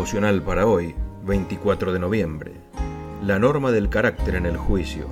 devocional para hoy, 24 de noviembre. La norma del carácter en el juicio.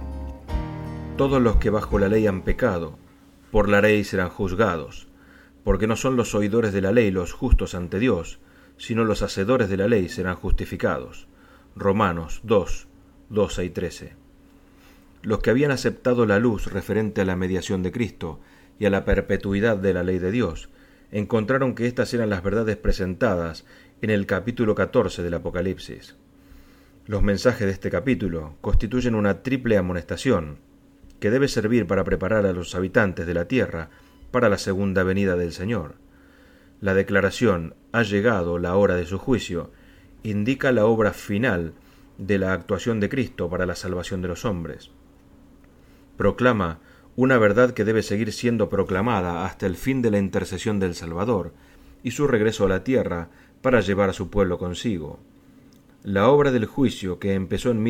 Todos los que bajo la ley han pecado, por la ley serán juzgados, porque no son los oidores de la ley los justos ante Dios, sino los hacedores de la ley serán justificados. Romanos 2, 12 y 13. Los que habían aceptado la luz referente a la mediación de Cristo y a la perpetuidad de la ley de Dios, encontraron que estas eran las verdades presentadas en el capítulo 14 del Apocalipsis. Los mensajes de este capítulo constituyen una triple amonestación que debe servir para preparar a los habitantes de la tierra para la segunda venida del Señor. La declaración «ha llegado la hora de su juicio» indica la obra final de la actuación de Cristo para la salvación de los hombres. Proclama una verdad que debe seguir siendo proclamada hasta el fin de la intercesión del Salvador y su regreso a la tierra para llevar a su pueblo consigo. La obra del juicio, que empezó en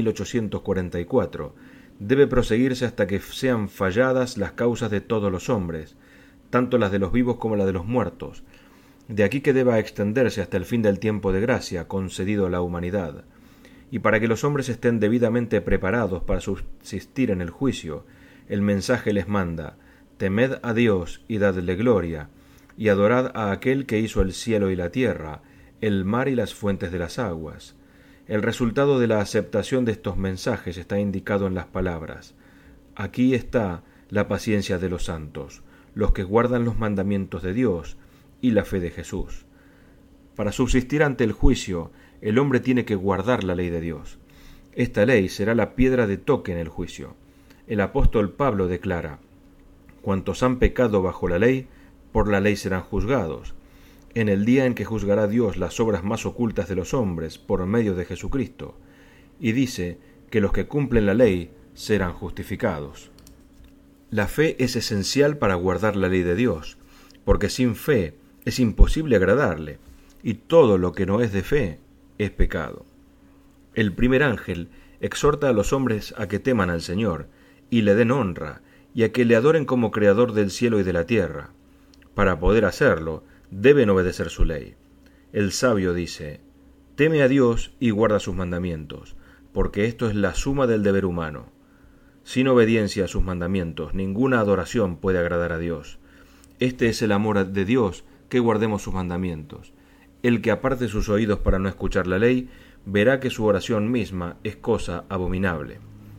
1844, debe proseguirse hasta que sean falladas las causas de todos los hombres, tanto las de los vivos como las de los muertos. De aquí que deba extenderse hasta el fin del tiempo de gracia concedido a la humanidad. Y para que los hombres estén debidamente preparados para subsistir en el juicio, el mensaje les manda: temed a Dios y dadle gloria, y adorad a aquel que hizo el cielo y la tierra, el mar y las fuentes de las aguas. El resultado de la aceptación de estos mensajes está indicado en las palabras: aquí está la paciencia de los santos, los que guardan los mandamientos de Dios y la fe de Jesús. Para subsistir ante el juicio, el hombre tiene que guardar la ley de Dios. Esta ley será la piedra de toque en el juicio. El apóstol Pablo declara: cuantos han pecado bajo la ley, por la ley serán juzgados, en el día en que juzgará Dios las obras más ocultas de los hombres por medio de Jesucristo, y dice que los que cumplen la ley serán justificados. La fe es esencial para guardar la ley de Dios, porque sin fe es imposible agradarle, y todo lo que no es de fe es pecado. El primer ángel exhorta a los hombres a que teman al Señor, y le den honra, y a que le adoren como creador del cielo y de la tierra. Para poder hacerlo, deben obedecer su ley. El sabio dice: teme a Dios y guarda sus mandamientos, porque esto es la suma del deber humano. Sin obediencia a sus mandamientos, ninguna adoración puede agradar a Dios. Este es el amor de Dios, que guardemos sus mandamientos. El que aparte sus oídos para no escuchar la ley, verá que su oración misma es cosa abominable.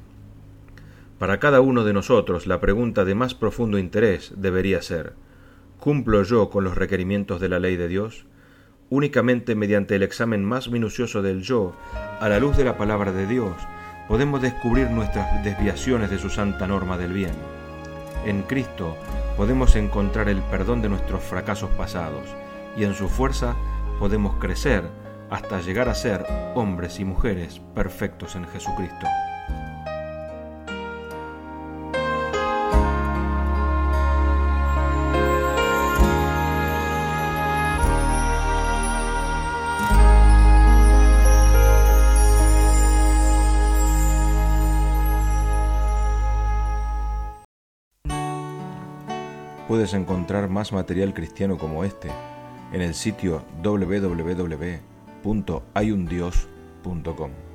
Para cada uno de nosotros, la pregunta de más profundo interés debería ser: ¿cumplo yo con los requerimientos de la ley de Dios? Únicamente mediante el examen más minucioso del yo, a la luz de la palabra de Dios, podemos descubrir nuestras desviaciones de su santa norma del bien. En Cristo podemos encontrar el perdón de nuestros fracasos pasados, y en su fuerza podemos crecer hasta llegar a ser hombres y mujeres perfectos en Jesucristo. Puedes encontrar más material cristiano como este en el sitio www.hayundios.com.